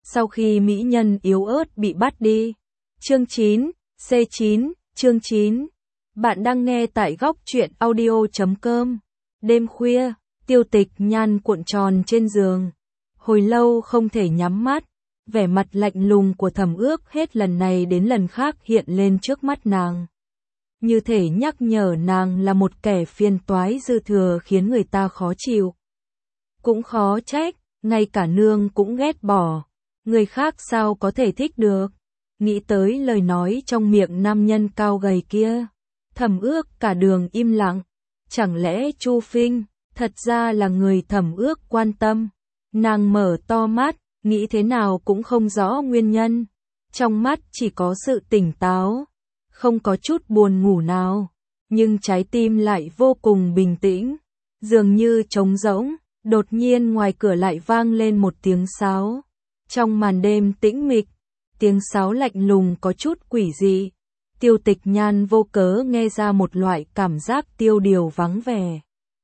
Sau khi mỹ nhân yếu ớt bị bắt đi. Chương 9, C9, chương 9. Bạn đang nghe tại góc truyện audio.com. Đêm khuya, Tiêu Tịch Nhan cuộn tròn trên giường. Hồi lâu không thể nhắm mắt, vẻ mặt lạnh lùng của Thẩm Ước hết lần này đến lần khác hiện lên trước mắt nàng. Như thể nhắc nhở nàng là một kẻ phiền toái dư thừa khiến người ta khó chịu. Cũng khó trách, ngay cả nương cũng ghét bỏ. Người khác sao có thể thích được. Nghĩ tới lời nói trong miệng nam nhân cao gầy kia. Thẩm Ước cả đường im lặng. Chẳng lẽ Chu Phinh thật ra là người Thẩm Ước quan tâm. Nàng mở to mắt, nghĩ thế nào cũng không rõ nguyên nhân. Trong mắt chỉ có sự tỉnh táo, không có chút buồn ngủ nào. Nhưng trái tim lại vô cùng bình tĩnh, dường như trống rỗng. Đột nhiên ngoài cửa lại vang lên một tiếng sáo. Trong màn đêm tĩnh mịch, tiếng sáo lạnh lùng có chút quỷ dị. Tiêu Tịch Nhan vô cớ nghe ra một loại cảm giác tiêu điều vắng vẻ.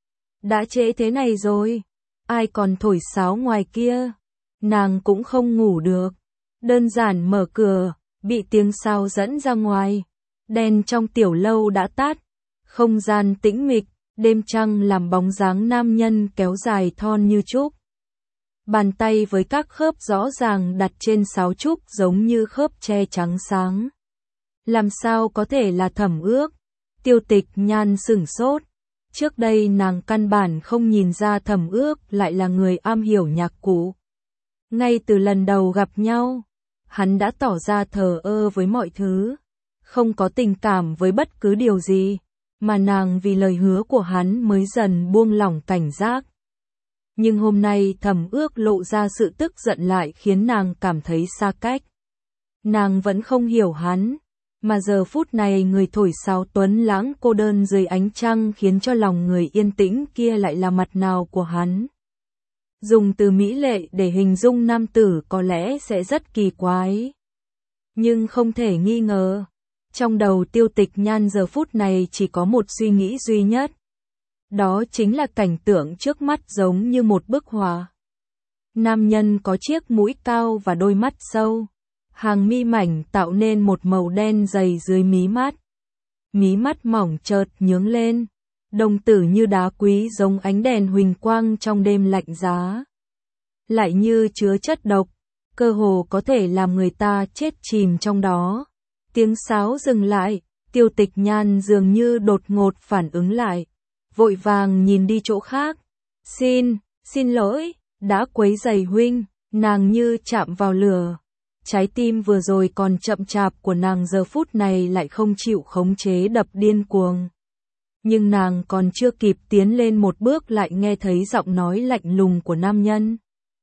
Đã trễ thế này rồi, ai còn thổi sáo ngoài kia? Nàng cũng không ngủ được. Đơn giản mở cửa, bị tiếng sáo dẫn ra ngoài. Đèn trong tiểu lâu đã tắt, không gian tĩnh mịch, đêm trăng làm bóng dáng nam nhân kéo dài thon như trúc. Bàn tay với các khớp rõ ràng đặt trên sáo trúc giống như khớp tre trắng sáng. Làm sao có thể là Thẩm Ước? Tiêu Tịch Nhan sửng sốt. Trước đây nàng căn bản không nhìn ra Thẩm Ước lại là người am hiểu nhạc cụ. Ngay từ lần đầu gặp nhau, hắn đã tỏ ra thờ ơ với mọi thứ, không có tình cảm với bất cứ điều gì, mà nàng vì lời hứa của hắn mới dần buông lỏng cảnh giác. Nhưng hôm nay Thẩm Ước lộ ra sự tức giận lại khiến nàng cảm thấy xa cách. Nàng vẫn không hiểu hắn, mà giờ phút này người thổi sáo tuấn lãng cô đơn dưới ánh trăng khiến cho lòng người yên tĩnh kia lại là mặt nào của hắn. Dùng từ mỹ lệ để hình dung nam tử có lẽ sẽ rất kỳ quái. Nhưng không thể nghi ngờ, trong đầu Tiêu Tịch Nhan giờ phút này chỉ có một suy nghĩ duy nhất. Đó chính là cảnh tượng trước mắt giống như một bức họa. Nam nhân có chiếc mũi cao và đôi mắt sâu. Hàng mi mảnh tạo nên một màu đen dày dưới mí mắt. Mí mắt mỏng chợt nhướng lên. Đồng tử như đá quý giống ánh đèn huỳnh quang trong đêm lạnh giá. Lại như chứa chất độc, cơ hồ có thể làm người ta chết chìm trong đó. Tiếng sáo dừng lại, Tiêu Tịch Nhan dường như đột ngột phản ứng lại. Vội vàng nhìn đi chỗ khác. Xin lỗi, đã quấy rầy huynh. Nàng như chạm vào lửa. Trái tim vừa rồi còn chậm chạp của nàng giờ phút này lại không chịu khống chế đập điên cuồng. Nhưng nàng còn chưa kịp tiến lên một bước lại nghe thấy giọng nói lạnh lùng của nam nhân.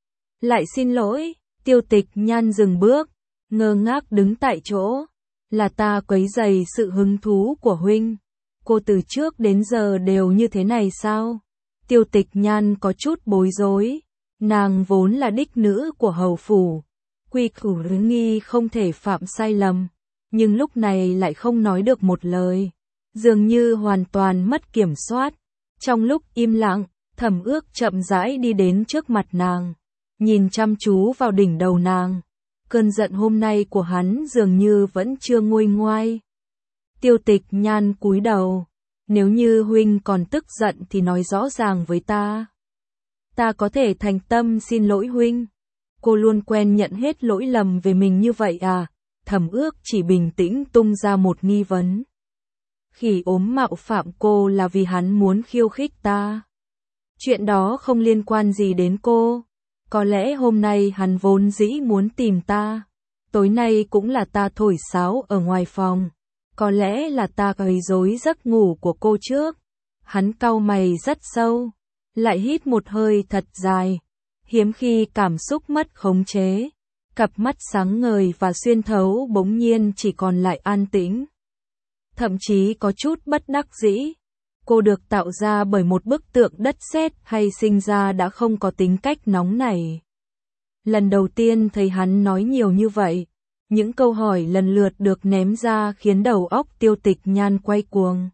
Lại xin lỗi, Tiêu Tịch Nhan dừng bước, ngơ ngác đứng tại chỗ. Là ta quấy rầy sự hứng thú của huynh. Cô từ trước đến giờ đều như thế này sao? Tiêu Tịch Nhan có chút bối rối. Nàng vốn là đích nữ của hầu phủ. Quy củ nghi không thể phạm sai lầm. Nhưng lúc này lại không nói được một lời. Dường như hoàn toàn mất kiểm soát. Trong lúc im lặng, Thẩm Ước chậm rãi đi đến trước mặt nàng. Nhìn chăm chú vào đỉnh đầu nàng. Cơn giận hôm nay của hắn dường như vẫn chưa nguôi ngoai. Tiêu Tịch Nhan cúi đầu. Nếu như huynh còn tức giận thì nói rõ ràng với ta. Ta có thể thành tâm xin lỗi huynh. Cô luôn quen nhận hết lỗi lầm về mình như vậy à? Thẩm Ước chỉ bình tĩnh tung ra một nghi vấn. Khỉ ốm mạo phạm cô là vì hắn muốn khiêu khích ta. Chuyện đó không liên quan gì đến cô. Có lẽ hôm nay hắn vốn dĩ muốn tìm ta. Tối nay cũng là ta thổi sáo ở ngoài phòng. Có lẽ là ta quấy rối giấc ngủ của cô trước. Hắn cau mày rất sâu, lại hít một hơi thật dài. Hiếm khi cảm xúc mất khống chế. Cặp mắt sáng ngời và xuyên thấu bỗng nhiên chỉ còn lại an tĩnh. Thậm chí có chút bất đắc dĩ. Cô được tạo ra bởi một bức tượng đất sét hay sinh ra đã không có tính cách nóng nảy. Lần đầu tiên thấy hắn nói nhiều như vậy. Những câu hỏi lần lượt được ném ra khiến đầu óc Tiêu Tịch Nhan quay cuồng.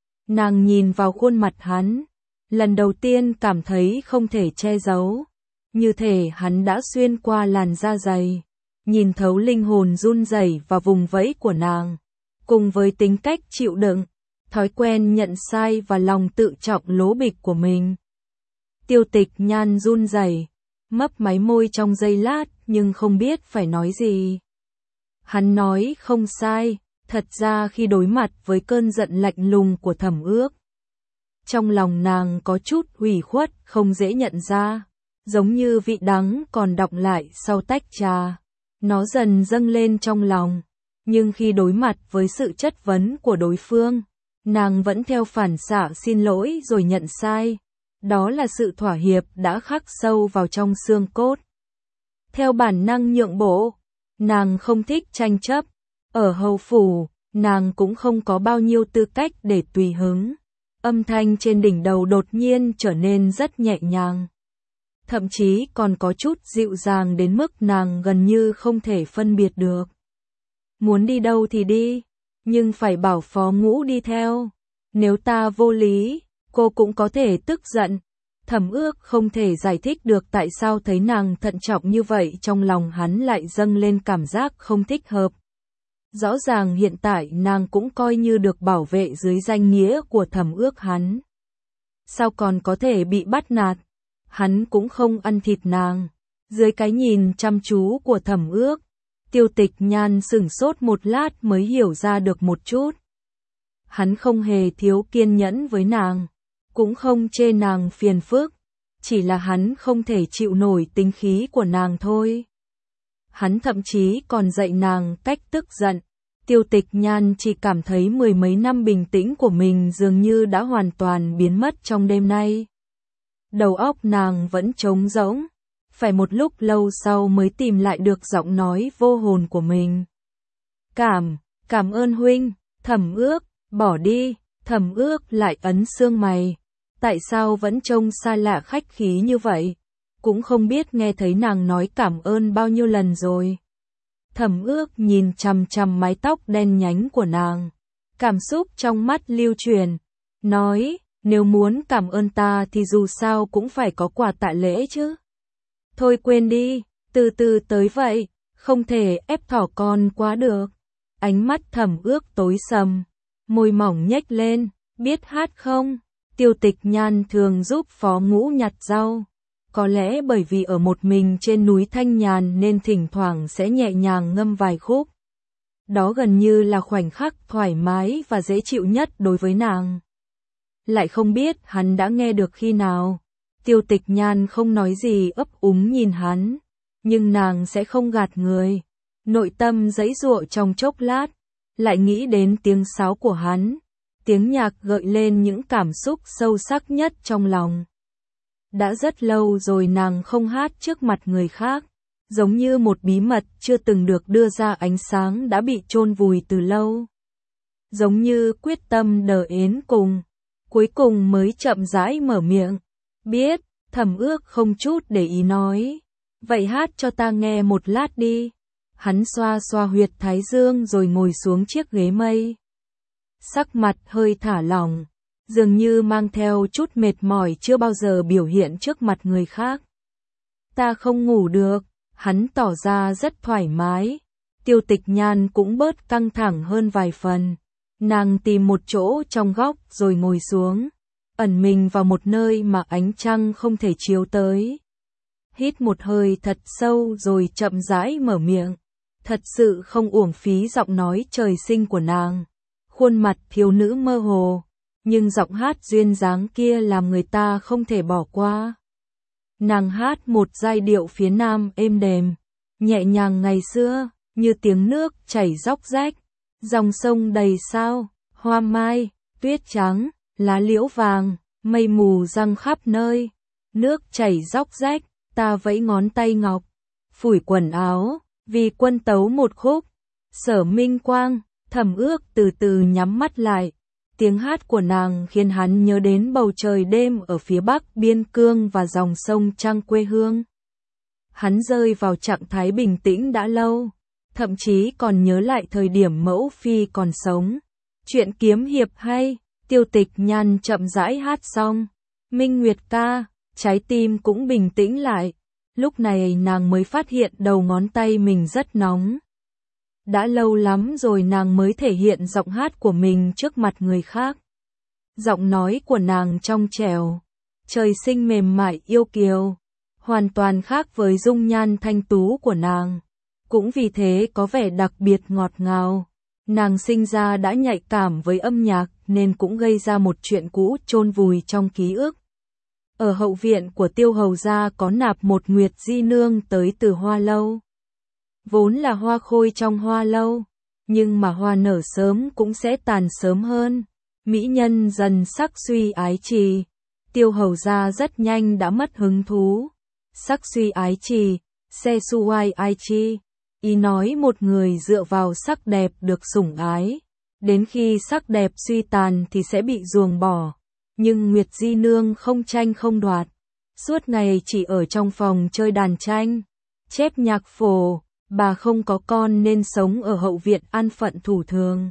Nàng nhìn vào khuôn mặt hắn. Lần đầu tiên cảm thấy không thể che giấu. như thể hắn đã xuyên qua làn da dày, nhìn thấu linh hồn run rẩy và vùng vẫy của nàng, cùng với tính cách chịu đựng, thói quen nhận sai và lòng tự trọng lố bịch của mình. Tiêu Tịch Nhan run rẩy, mấp máy môi trong giây lát nhưng không biết phải nói gì. Hắn nói không sai, thật ra khi đối mặt với cơn giận lạnh lùng của Thẩm Ước, trong lòng nàng có chút ủy khuất không dễ nhận ra, giống như vị đắng còn đọng lại sau tách trà. Nó dần dâng lên trong lòng, nhưng khi đối mặt với sự chất vấn của đối phương, nàng vẫn theo phản xạ xin lỗi rồi nhận sai. Đó là sự thỏa hiệp đã khắc sâu vào trong xương cốt. Theo bản năng nhượng bộ, nàng không thích tranh chấp. Ở hầu phủ, nàng cũng không có bao nhiêu tư cách để tùy hứng. Âm thanh trên đỉnh đầu đột nhiên trở nên rất nhẹ nhàng. Thậm chí còn có chút dịu dàng đến mức nàng gần như không thể phân biệt được. Muốn đi đâu thì đi, nhưng phải bảo Phó Ngũ đi theo. Nếu ta vô lý, cô cũng có thể tức giận. Thẩm Ước không thể giải thích được tại sao thấy nàng thận trọng như vậy, trong lòng hắn lại dâng lên cảm giác không thích hợp. Rõ ràng hiện tại nàng cũng coi như được bảo vệ dưới danh nghĩa của Thẩm Ước hắn. Sao còn có thể bị bắt nạt? Hắn cũng không ăn thịt nàng. Dưới cái nhìn chăm chú của Thẩm Ước, Tiêu Tịch Nhan sửng sốt một lát mới hiểu ra được một chút. Hắn không hề thiếu kiên nhẫn với nàng, cũng không chê nàng phiền phức, chỉ là hắn không thể chịu nổi tính khí của nàng thôi. Hắn thậm chí còn dạy nàng cách tức giận. Tiêu Tịch Nhan chỉ cảm thấy mười mấy năm bình tĩnh của mình dường như đã hoàn toàn biến mất trong đêm nay. Đầu óc nàng vẫn trống rỗng, phải một lúc lâu sau mới tìm lại được giọng nói vô hồn của mình. Cảm ơn huynh. Thẩm Ước, bỏ đi. Thẩm Ước lại ấn xương mày. Tại sao vẫn trông xa lạ khách khí như vậy? Cũng không biết nghe thấy nàng nói cảm ơn bao nhiêu lần rồi. Thẩm Ước nhìn chằm chằm mái tóc đen nhánh của nàng, cảm xúc trong mắt lưu truyền, nói, nếu muốn cảm ơn ta thì dù sao cũng phải có quà tạ lễ chứ. Thôi quên đi, từ từ tới vậy, không thể ép thỏ con quá được. Ánh mắt Thẩm Ước tối sầm, môi mỏng nhếch lên, biết hát không? Tiêu Tịch Nhan thường giúp Phó Ngũ nhặt rau. Có lẽ bởi vì ở một mình trên núi Thanh Nhàn nên thỉnh thoảng sẽ nhẹ nhàng ngâm vài khúc. Đó gần như là khoảnh khắc thoải mái và dễ chịu nhất đối với nàng. Lại không biết hắn đã nghe được khi nào. Tiêu Tịch Nhan không nói gì, ấp úng nhìn hắn, nhưng nàng sẽ không gạt người. Nội tâm giãy giụa trong chốc lát, lại nghĩ đến tiếng sáo của hắn. Tiếng nhạc gợi lên những cảm xúc sâu sắc nhất trong lòng. Đã rất lâu rồi nàng không hát trước mặt người khác, giống như một bí mật chưa từng được đưa ra ánh sáng đã bị chôn vùi từ lâu. Giống như quyết tâm đợi đến cùng, cuối cùng mới chậm rãi mở miệng. Biết. Thẩm Ước không chút để ý nói. Vậy hát cho ta nghe một lát đi. Hắn xoa xoa huyệt thái dương rồi ngồi xuống chiếc ghế mây. Sắc mặt hơi thả lỏng, dường như mang theo chút mệt mỏi chưa bao giờ biểu hiện trước mặt người khác. Ta không ngủ được. Hắn tỏ ra rất thoải mái. Tiêu Tịch Nhan cũng bớt căng thẳng hơn vài phần. Nàng tìm một chỗ trong góc rồi ngồi xuống, ẩn mình vào một nơi mà ánh trăng không thể chiếu tới. Hít một hơi thật sâu rồi chậm rãi mở miệng. Thật sự không uổng phí giọng nói trời sinh của nàng. Khuôn mặt thiếu nữ mơ hồ, nhưng giọng hát duyên dáng kia làm người ta không thể bỏ qua. Nàng hát một giai điệu phía Nam êm đềm, nhẹ nhàng ngày xưa, như tiếng nước chảy róc rách, dòng sông đầy sao, hoa mai, tuyết trắng, lá liễu vàng, mây mù giăng khắp nơi, nước chảy róc rách, ta vẫy ngón tay ngọc, phủi quần áo, vì quân tấu một khúc. Sở Minh Quang. Thẩm Ước từ từ nhắm mắt lại. Tiếng hát của nàng khiến hắn nhớ đến bầu trời đêm ở phía bắc biên cương và dòng sông Trăng quê hương. Hắn rơi vào trạng thái bình tĩnh đã lâu, thậm chí còn nhớ lại thời điểm mẫu phi còn sống. Chuyện kiếm hiệp hay. Tiêu Tịch Nhan chậm rãi hát xong. Minh Nguyệt ca, trái tim cũng bình tĩnh lại. Lúc này nàng mới phát hiện đầu ngón tay mình rất nóng. Đã lâu lắm rồi nàng mới thể hiện giọng hát của mình trước mặt người khác. Giọng nói của nàng trong trẻo, trời sinh mềm mại yêu kiều, hoàn toàn khác với dung nhan thanh tú của nàng. Cũng vì thế có vẻ đặc biệt ngọt ngào. Nàng sinh ra đã nhạy cảm với âm nhạc nên cũng gây ra một chuyện cũ chôn vùi trong ký ức. Ở hậu viện của Tiêu hầu gia có nạp một Nguyệt Di Nương tới từ Hoa Lâu. Vốn là hoa khôi trong Hoa Lâu, nhưng mà hoa nở sớm cũng sẽ tàn sớm hơn. Mỹ nhân dần sắc suy ái trì. Tiêu hầu gia rất nhanh đã mất hứng thú. Sắc suy ái trì, se suai ai chi. Ý nói một người dựa vào sắc đẹp được sủng ái. Đến khi sắc đẹp suy tàn thì sẽ bị ruồng bỏ. Nhưng Nguyệt Di Nương không tranh không đoạt. Suốt ngày chỉ ở trong phòng chơi đàn tranh, chép nhạc phổ. Bà không có con nên sống ở hậu viện an phận thủ thường.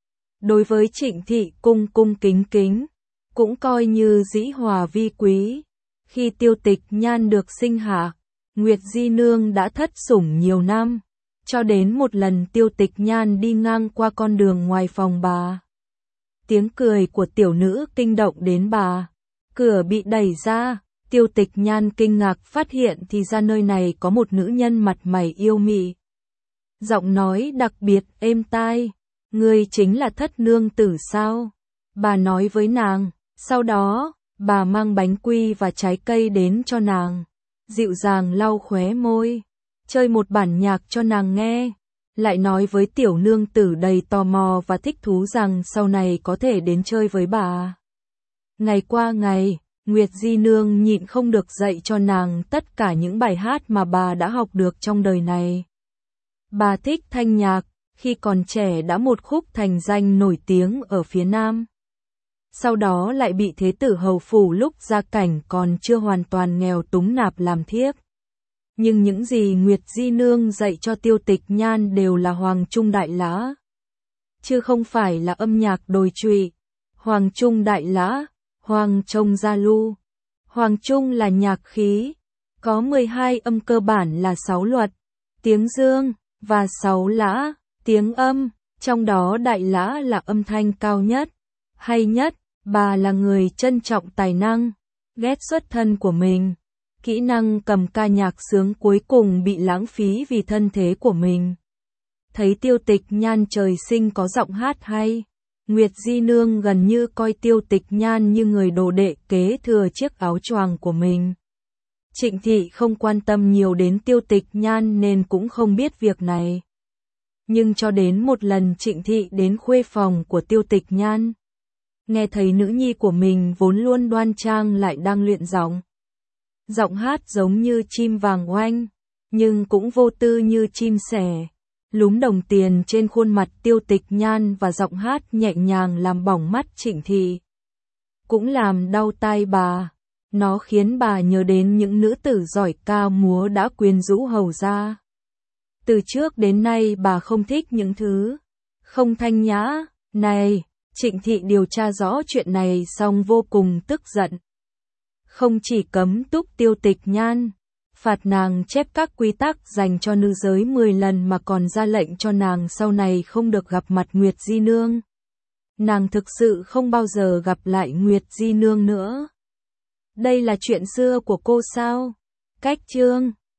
Đối với Trịnh Thị cung cung kính kính, cũng coi như dĩ hòa vi quý. Khi Tiêu Tịch Nhan được sinh hạ, Nguyệt Di Nương đã thất sủng nhiều năm, cho đến một lần Tiêu Tịch Nhan đi ngang qua con đường ngoài phòng bà. Tiếng cười của tiểu nữ kinh động đến bà. Cửa bị đẩy ra, Tiêu Tịch Nhan kinh ngạc phát hiện thì ra nơi này có một nữ nhân mặt mày yêu mị. Giọng nói đặc biệt êm tai, ngươi chính là thất nương tử sao? Bà nói với nàng, sau đó, bà mang bánh quy và trái cây đến cho nàng, dịu dàng lau khóe môi, chơi một bản nhạc cho nàng nghe, lại nói với tiểu nương tử đầy tò mò và thích thú rằng sau này có thể đến chơi với bà. Ngày qua ngày, Nguyệt Di Nương nhịn không được dạy cho nàng tất cả những bài hát mà bà đã học được trong đời này. Bà thích thanh nhạc, khi còn trẻ đã một khúc thành danh nổi tiếng ở phía Nam. Sau đó lại bị Thế tử hầu phủ lúc gia cảnh còn chưa hoàn toàn nghèo túng nạp làm thiếp. Nhưng những gì Nguyệt Di Nương dạy cho Tiêu Tịch Nhan đều là Hoàng Trung Đại Lã, chứ không phải là âm nhạc đồi trụy. Hoàng Trung Đại Lã, Hoàng Trông Gia Lu. Hoàng Trung là nhạc khí, có 12 âm cơ bản là 6 luật, tiếng dương, và 6 lã, tiếng âm, trong đó Đại Lã là âm thanh cao nhất, hay nhất. Bà là người trân trọng tài năng, ghét xuất thân của mình. Kỹ năng cầm ca nhạc sướng cuối cùng bị lãng phí vì thân thế của mình. Thấy Tiêu Tịch Nhan trời sinh có giọng hát hay, Nguyệt Di Nương gần như coi Tiêu Tịch Nhan như người đồ đệ kế thừa chiếc áo choàng của mình. Trịnh Thị không quan tâm nhiều đến Tiêu Tịch Nhan nên cũng không biết việc này. Nhưng cho đến một lần Trịnh Thị đến khuê phòng của Tiêu Tịch Nhan, nghe thấy nữ nhi của mình vốn luôn đoan trang lại đang luyện giọng. Giọng hát giống như chim vàng oanh, nhưng cũng vô tư như chim sẻ. Lúm đồng tiền trên khuôn mặt Tiêu Tịch Nhan và giọng hát nhẹ nhàng làm bỏng mắt Trịnh Thị. Cũng làm đau tai bà. Nó khiến bà nhớ đến những nữ tử giỏi ca múa đã quyến rũ hầu gia. Từ trước đến nay bà không thích những thứ không thanh nhã. Này, Trịnh Thị điều tra rõ chuyện này xong vô cùng tức giận. Không chỉ cấm túc Tiêu Tịch Nhan, phạt nàng chép các quy tắc dành cho nữ giới 10 lần mà còn ra lệnh cho nàng sau này không được gặp mặt Nguyệt Di Nương. Nàng thực sự không bao giờ gặp lại Nguyệt Di Nương nữa. Đây là chuyện xưa của cô sao? Cách chương